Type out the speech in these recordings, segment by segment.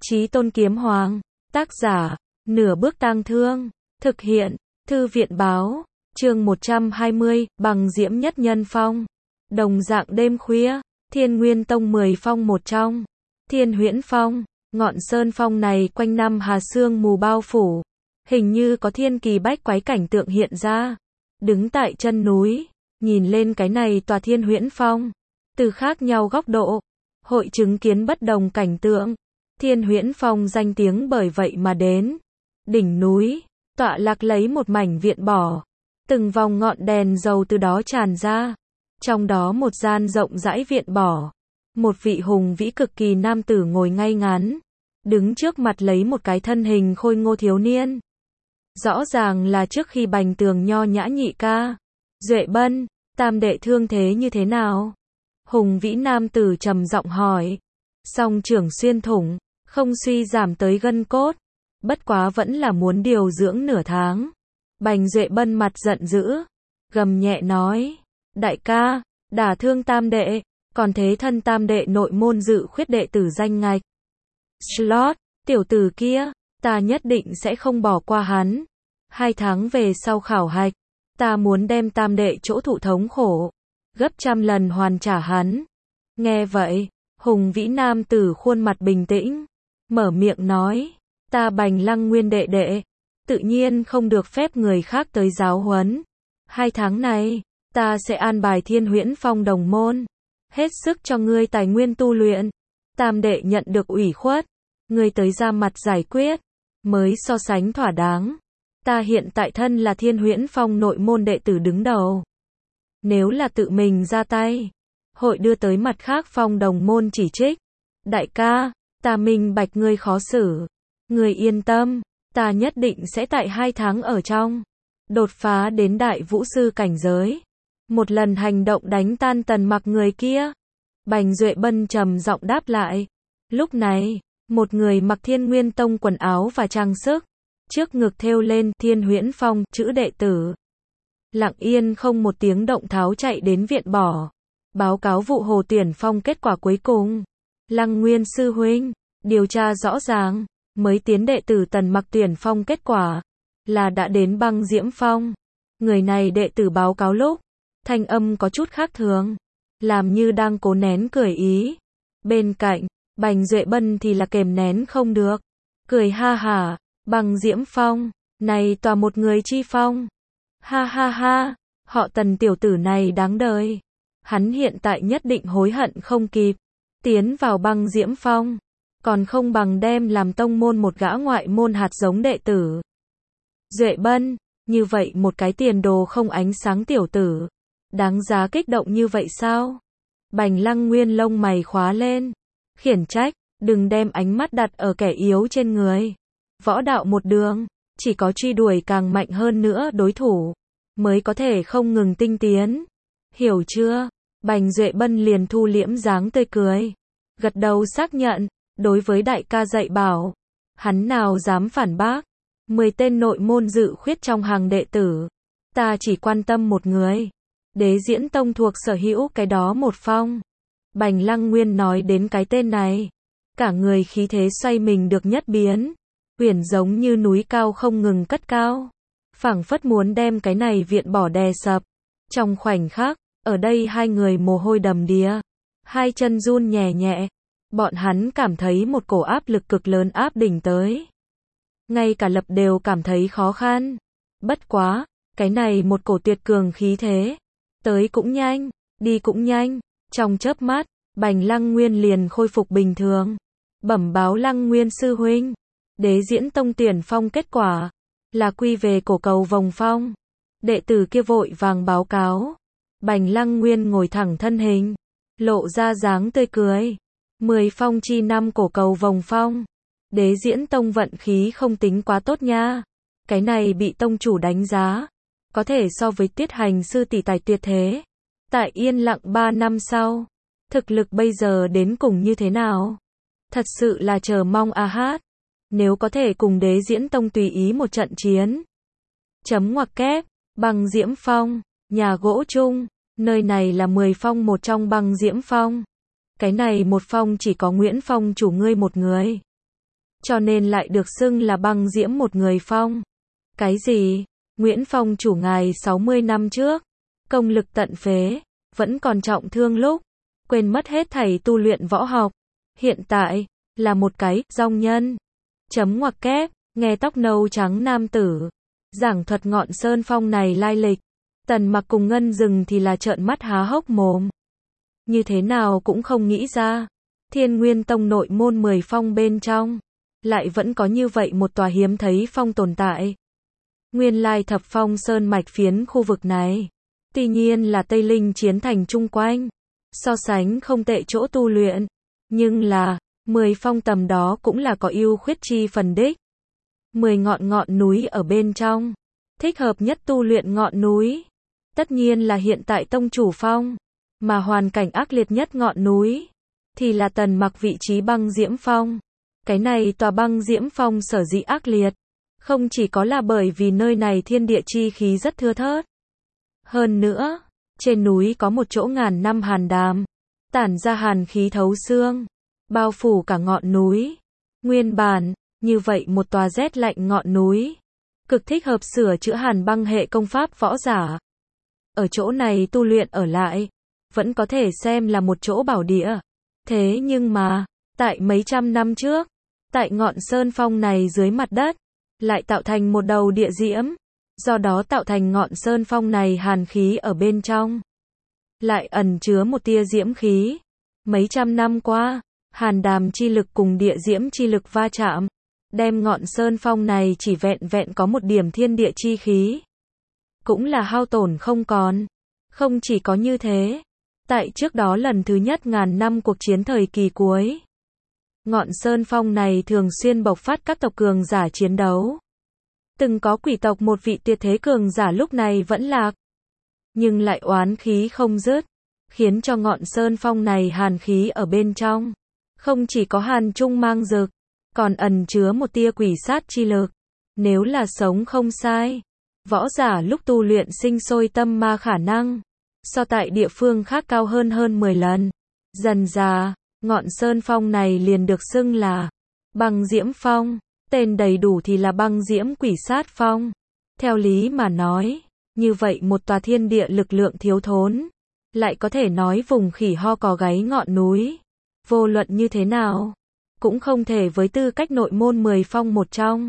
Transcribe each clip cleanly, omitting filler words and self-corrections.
Chí Tôn Kiếm Hoàng, tác giả, Nửa Bước Tang Thương, thực hiện, Thư viện báo, chương 120, bằng diễm nhất nhân phong. Đồng dạng đêm khuya, Thiên Nguyên Tông 10 phong một trong, Thiên Huyễn Phong, ngọn sơn phong này quanh năm hà sương mù bao phủ, hình như có thiên kỳ bách quái cảnh tượng hiện ra. Đứng tại chân núi, nhìn lên cái này tòa Thiên Huyễn Phong, từ khác nhau góc độ, hội chứng kiến bất đồng cảnh tượng. Thiên Huyễn Phong danh tiếng bởi vậy mà đến. Đỉnh núi, tọa lạc lấy một mảnh viện bỏ, từng vòng ngọn đèn dầu từ đó tràn ra. Trong đó một gian rộng rãi viện bỏ, một vị hùng vĩ cực kỳ nam tử ngồi ngay ngắn, đứng trước mặt lấy một cái thân hình khôi ngô thiếu niên. Rõ ràng là trước khi Bành Tường nho nhã nhị ca. Duệ Bân, tam đệ thương thế như thế nào? Hùng vĩ nam tử trầm giọng hỏi. Song trưởng xuyên thủng, không suy giảm tới gân cốt, bất quá vẫn là muốn điều dưỡng nửa tháng. Bành Duệ Bân mặt giận dữ, gầm nhẹ nói, đại ca, đả thương tam đệ, còn thế thân tam đệ nội môn dự khuyết đệ tử danh ngạch. Slot, tiểu tử kia, ta nhất định sẽ không bỏ qua hắn. 2 tháng về sau khảo hạch, ta muốn đem tam đệ chỗ thụ thống khổ, gấp trăm lần hoàn trả hắn. Nghe vậy, hùng vĩ nam tử khuôn mặt bình tĩnh, mở miệng nói, ta Bành Lăng Nguyên đệ đệ, tự nhiên không được phép người khác tới giáo huấn. 2 tháng này, ta sẽ an bài Thiên Huyễn Phong đồng môn, hết sức cho ngươi tài nguyên tu luyện. Tam đệ nhận được ủy khuất, ngươi tới ra mặt giải quyết, mới so sánh thỏa đáng. Ta hiện tại thân là Thiên Huyễn Phong nội môn đệ tử đứng đầu. Nếu là tự mình ra tay, hội đưa tới mặt khác phong đồng môn chỉ trích. Đại ca, ta minh bạch ngươi khó xử. Ngươi yên tâm, ta nhất định sẽ tại 2 tháng ở trong, đột phá đến đại vũ sư cảnh giới. Một lần hành động đánh tan Tần Mặc người kia. Bành Duệ Bân trầm giọng đáp lại. Lúc này, một người mặc Thiên Nguyên Tông quần áo và trang sức, trước ngực thêu lên Thiên Huyễn Phong chữ đệ tử, lặng yên không một tiếng động tháo chạy đến viện bỏ, báo cáo vụ hồ tuyển phong kết quả cuối cùng. Lăng Nguyên sư huynh, điều tra rõ ràng, mới tiến đệ tử Tần Mặc tuyển phong kết quả là đã đến Băng Diễm Phong. Người này đệ tử báo cáo lúc, thanh âm có chút khác thường, làm như đang cố nén cười ý. Bên cạnh, Bành Duệ Bân thì là kềm nén không được, cười ha hả, Băng Diễm Phong, này tòa một người chi phong. Ha ha ha, họ Tần tiểu tử này đáng đời. Hắn hiện tại nhất định hối hận không kịp, tiến vào Băng Diễm Phong, còn không bằng đem làm tông môn một gã ngoại môn hạt giống đệ tử. Duệ Bân, như vậy một cái tiền đồ không ánh sáng tiểu tử, đáng giá kích động như vậy sao? Bành Lăng Nguyên lông mày khóa lên, khiển trách, đừng đem ánh mắt đặt ở kẻ yếu trên người. Võ đạo một đường, chỉ có truy đuổi càng mạnh hơn nữa đối thủ, mới có thể không ngừng tinh tiến. Hiểu chưa? Bành Duệ Bân liền thu liễm dáng tươi cười, gật đầu xác nhận, đối với đại ca dạy bảo, hắn nào dám phản bác. 10 tên nội môn dự khuyết trong hàng đệ tử, ta chỉ quan tâm một người. Đế Diễn Tông thuộc sở hữu cái đó một phong. Bành Lăng Nguyên nói đến cái tên này, cả người khí thế xoay mình được nhất biến, huyền giống như núi cao không ngừng cất cao, phảng phất muốn đem cái này viện bỏ đè sập. Trong khoảnh khắc, ở đây hai người mồ hôi đầm đìa, hai chân run nhẹ nhẹ, bọn hắn cảm thấy một cổ áp lực cực lớn áp đỉnh tới. Ngay cả lập đều cảm thấy khó khăn. Bất quá, cái này một cổ tuyệt cường khí thế, tới cũng nhanh, đi cũng nhanh. Trong chớp mắt, Bành Lăng Nguyên liền khôi phục bình thường. Bẩm báo Lăng Nguyên sư huynh, Đế Diễn Tông tuyển phong kết quả là quy về cổ cầu vòng phong. Đệ tử kia vội vàng báo cáo. Bành Lăng Nguyên ngồi thẳng thân hình, lộ ra dáng tươi cười. 10 phong chi 5 cổ cầu vòng phong. Đế Diễn Tông vận khí không tính quá tốt nha. Cái này bị tông chủ đánh giá, có thể so với Tiết Hành sư tỷ tài tuyệt thế. Tại yên lặng 3 năm sau, thực lực bây giờ đến cùng như thế nào? Thật sự là chờ mong a hát. Nếu có thể cùng Đế Diễn Tông tùy ý một trận chiến. Chấm ngoặc kép, Băng Diễm Phong, nhà gỗ chung, nơi này là 10 phong một trong Băng Diễm Phong. Cái này một phong chỉ có Nguyễn Phong chủ ngươi một người. cho nên lại được xưng là băng diễm một người phong. Cái gì? Nguyễn Phong chủ ngài 60 năm trước, công lực tận phế, vẫn còn trọng thương lúc, quên mất hết thảy tu luyện võ học. Hiện tại, là một cái, dong nhân. Chấm ngoặc kép, nghe tóc nâu trắng nam tử. Giảng thuật ngọn sơn phong này lai lịch. Tần Mặc cùng Ngân Dừng thì là trợn mắt há hốc mồm. Như thế nào cũng không nghĩ ra. Thiên Nguyên Tông nội môn 10 phong bên trong. Lại vẫn có như vậy một tòa hiếm thấy phong tồn tại. Nguyên lai thập phong sơn mạch phiến khu vực này. Tuy nhiên là Tây Linh chiến thành chung quanh. So sánh không tệ chỗ tu luyện. Nhưng là, 10 phong tầm đó cũng là có ưu khuyết chi phần đích. 10 ngọn núi ở bên trong. Thích hợp nhất tu luyện ngọn núi. Tất nhiên là hiện tại tông chủ phong. Mà hoàn cảnh ác liệt nhất ngọn núi. Thì là Tần Mặc vị trí băng diễm phong. Cái này tòa băng diễm phong sở dĩ ác liệt. Không chỉ có là bởi vì nơi này thiên địa chi khí rất thưa thớt. Hơn nữa, trên núi có một chỗ ngàn năm hàn đàm. Tản ra hàn khí thấu xương. Bao phủ cả ngọn núi. Nguyên bản, như vậy một tòa rét lạnh ngọn núi. Cực thích hợp sửa chữa hàn băng hệ công pháp võ giả. Ở chỗ này tu luyện ở lại. Vẫn có thể xem là một chỗ bảo địa. Thế nhưng mà, tại mấy trăm năm trước, tại ngọn sơn phong này dưới mặt đất, lại tạo thành một đầu địa diễm. Do đó tạo thành ngọn sơn phong này hàn khí ở bên trong. Lại ẩn chứa một tia diễm khí. Mấy trăm năm qua, hàn đàm chi lực cùng địa diễm chi lực va chạm. Đem ngọn sơn phong này chỉ vẹn vẹn có một điểm thiên địa chi khí. Cũng là hao tổn không còn. Không chỉ có như thế. Tại trước đó lần thứ nhất ngàn năm cuộc chiến thời kỳ cuối. Ngọn sơn phong này thường xuyên bộc phát các tộc cường giả chiến đấu. Từng có quỷ tộc một vị tuyệt thế cường giả lúc này vẫn lạc. Nhưng lại oán khí không dứt. Khiến cho ngọn sơn phong này hàn khí ở bên trong. Không chỉ có hàn trung mang dực. Còn ẩn chứa một tia quỷ sát chi lực. Nếu là sống không sai. Võ giả lúc tu luyện sinh sôi tâm ma khả năng. So tại địa phương khác cao hơn 10 lần. Dần dà, ngọn sơn phong này liền được xưng là băng diễm phong. Tên đầy đủ thì là băng diễm quỷ sát phong. Theo lý mà nói, như vậy một tòa thiên địa lực lượng thiếu thốn. Lại có thể nói vùng khỉ ho cò gáy ngọn núi. Vô luận như thế nào, cũng không thể với tư cách nội môn 10 phong một trong.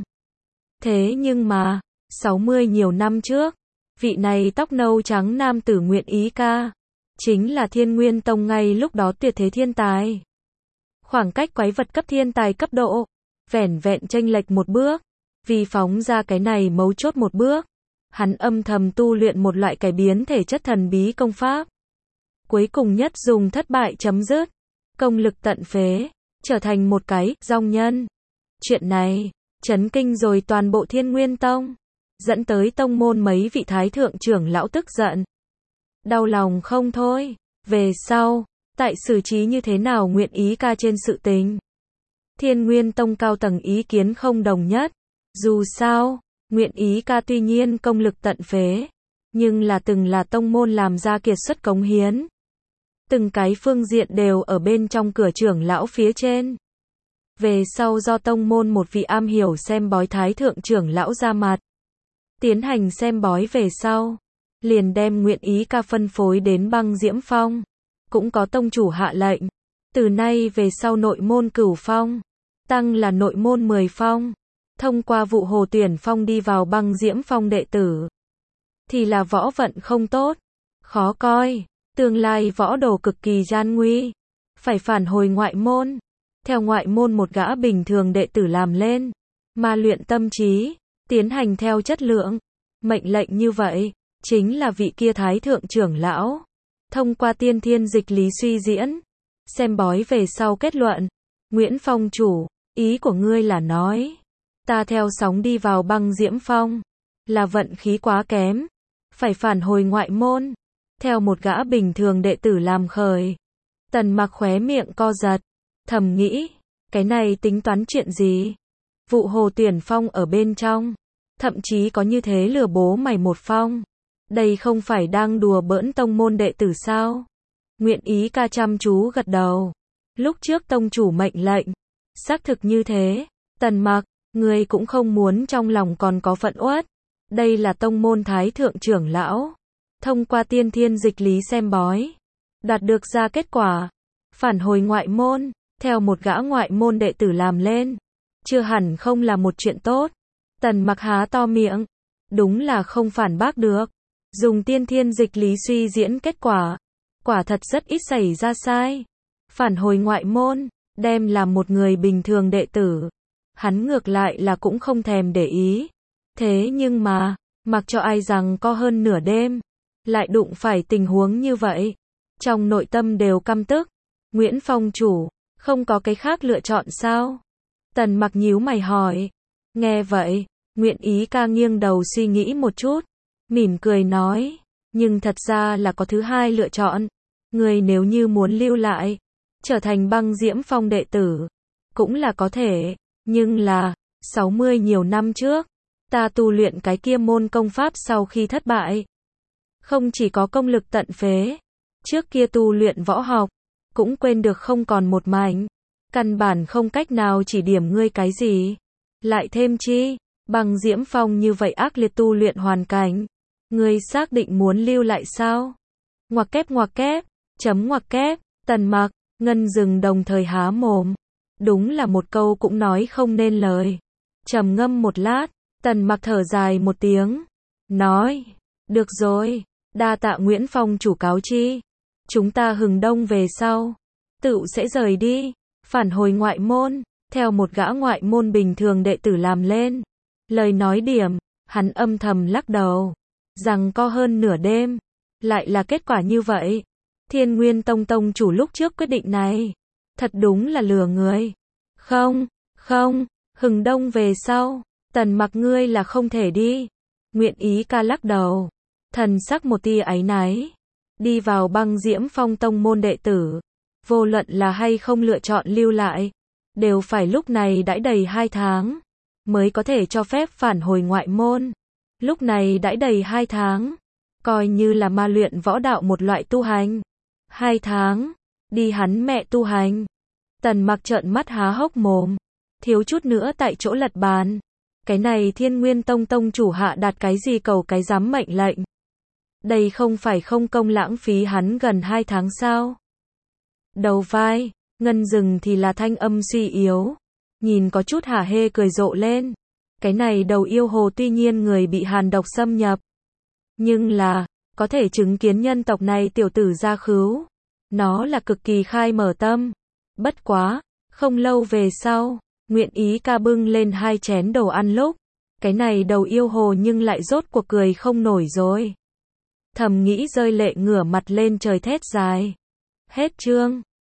Thế nhưng mà, 60 nhiều năm trước, vị này tóc nâu trắng nam tử Nguyện Ý Ca, chính là Thiên Nguyên Tông ngay lúc đó tuyệt thế thiên tài. Khoảng cách quái vật cấp thiên tài cấp độ, vẻn vẹn chênh lệch một bước, vì phóng ra cái này mấu chốt một bước, hắn âm thầm tu luyện một loại cải biến thể chất thần bí công pháp. Cuối cùng nhất dùng thất bại chấm dứt, công lực tận phế, trở thành một cái dong nhân. Chuyện này, chấn kinh rồi toàn bộ Thiên Nguyên Tông, dẫn tới tông môn mấy vị thái thượng trưởng lão tức giận. Đau lòng không thôi, về sau, tại xử trí như thế nào Nguyện Ý Ca trên sự tình. Thiên Nguyên Tông cao tầng ý kiến không đồng nhất, dù sao, Nguyện Ý Ca tuy nhiên công lực tận phế, nhưng là từng là tông môn làm ra kiệt xuất cống hiến. Từng cái phương diện đều ở bên trong cửa trưởng lão phía trên. Về sau do tông môn một vị am hiểu xem bói thái thượng trưởng lão ra mặt. Tiến hành xem bói về sau. Liền đem Nguyện Ý Ca phân phối đến băng diễm phong. Cũng có tông chủ hạ lệnh. Từ nay về sau nội môn cửu phong. Tăng là nội môn 10 phong. Thông qua vụ hồ tuyển phong đi vào băng diễm phong đệ tử. Thì là võ vận không tốt. Khó coi. Tương lai võ đồ cực kỳ gian nguy. Phải phản hồi ngoại môn. Theo ngoại môn một gã bình thường đệ tử làm lên. Mà luyện tâm trí. Tiến hành theo chất lượng. Mệnh lệnh như vậy. Chính là vị kia thái thượng trưởng lão. Thông qua tiên thiên dịch lý suy diễn. Xem bói về sau kết luận. Nguyễn Phong chủ. Ý của ngươi là nói. Ta theo sóng đi vào băng diễm phong. Là vận khí quá kém. Phải phản hồi ngoại môn. Theo một gã bình thường đệ tử làm khởi. Tần Mặc khóe miệng co giật. Thầm nghĩ. Cái này tính toán chuyện gì? Vụ hồ tuyển phong ở bên trong. Thậm chí có như thế lừa bố mày một phong. Đây không phải đang đùa bỡn tông môn đệ tử sao? Nguyện Ý Ca chăm chú gật đầu. Lúc trước tông chủ mệnh lệnh. Xác thực như thế. Tần Mặc, ngươi cũng không muốn trong lòng còn có phận uất. Đây là tông môn thái thượng trưởng lão. Thông qua tiên thiên dịch lý xem bói. Đạt được ra kết quả. Phản hồi ngoại môn. Theo một gã ngoại môn đệ tử làm lên. Chưa hẳn không là một chuyện tốt. Tần Mặc há to miệng. Đúng là không phản bác được. Dùng tiên thiên dịch lý suy diễn kết quả. Quả thật rất ít xảy ra sai. Phản hồi ngoại môn. Đem làm một người bình thường đệ tử. Hắn ngược lại là cũng không thèm để ý. Thế nhưng mà, mặc cho ai rằng có hơn nửa đêm, lại đụng phải tình huống như vậy. Trong nội tâm đều căm tức. Nguyễn Phong chủ, không có cái khác lựa chọn sao? Tần Mặc nhíu mày hỏi. Nghe vậy, Nguyễn Ý ca nghiêng đầu suy nghĩ một chút. Mỉm cười nói. Nhưng thật ra là có thứ hai lựa chọn. Người nếu như muốn lưu lại, trở thành Băng Diễm Phong đệ tử, cũng là có thể. Nhưng là, 60 nhiều năm trước, ta tu luyện cái kia môn công pháp sau khi thất bại. Không chỉ có công lực tận phế, trước kia tu luyện võ học, cũng quên được không còn một mảnh. Căn bản không cách nào chỉ điểm ngươi cái gì. Lại thêm chi, Băng Diễm Phong như vậy ác liệt tu luyện hoàn cảnh. Ngươi xác định muốn lưu lại sao? Ngoặc kép, chấm ngoặc kép, Tần Mặc, Ngân Dừng đồng thời há mồm. Đúng là một câu cũng nói không nên lời. Trầm ngâm một lát, Tần Mặc thở dài một tiếng. Nói, được rồi, đa tạ Nguyễn Phong chủ cáo chi. Chúng ta hừng đông về sau, tự sẽ rời đi, phản hồi ngoại môn, theo một gã ngoại môn bình thường đệ tử làm lên. Lời nói điểm, hắn âm thầm lắc đầu. Rằng có hơn nửa đêm, lại là kết quả như vậy. Thiên Nguyên Tông tông chủ lúc trước quyết định này, thật đúng là lừa người. Không, hừng đông về sau, Tần Mặc ngươi là không thể đi. Nguyện Ý ca lắc đầu, thần sắc một tia áy náy. Đi vào Băng Diễm Phong tông môn đệ tử, vô luận là hay không lựa chọn lưu lại, đều phải lúc này đãi đầy 2 tháng, mới có thể cho phép phản hồi ngoại môn. Lúc này đãi đầy 2 tháng, coi như là ma luyện võ đạo một loại tu hành. 2 tháng, đi hắn mẹ tu hành. Tần Mặc trợn mắt há hốc mồm, thiếu chút nữa tại chỗ lật bàn. Cái này Thiên Nguyên Tông tông chủ hạ đạt cái gì cầu cái dám mệnh lệnh. Đây không phải không công lãng phí hắn gần 2 tháng sao? Đầu vai, Ngân Dừng thì là thanh âm suy yếu, nhìn có chút hả hê cười rộ lên. Cái này đầu yêu hồ tuy nhiên người bị hàn độc xâm nhập, nhưng là, có thể chứng kiến nhân tộc này tiểu tử gia khứu. Nó là cực kỳ khai mở tâm. Bất quá, không lâu về sau, Nguyện Ý ca bưng lên 2 chén đồ ăn lúc, cái này đầu yêu hồ nhưng lại rốt cuộc cười không nổi rồi. Thầm nghĩ rơi lệ ngửa mặt lên trời thét dài. Hết chương.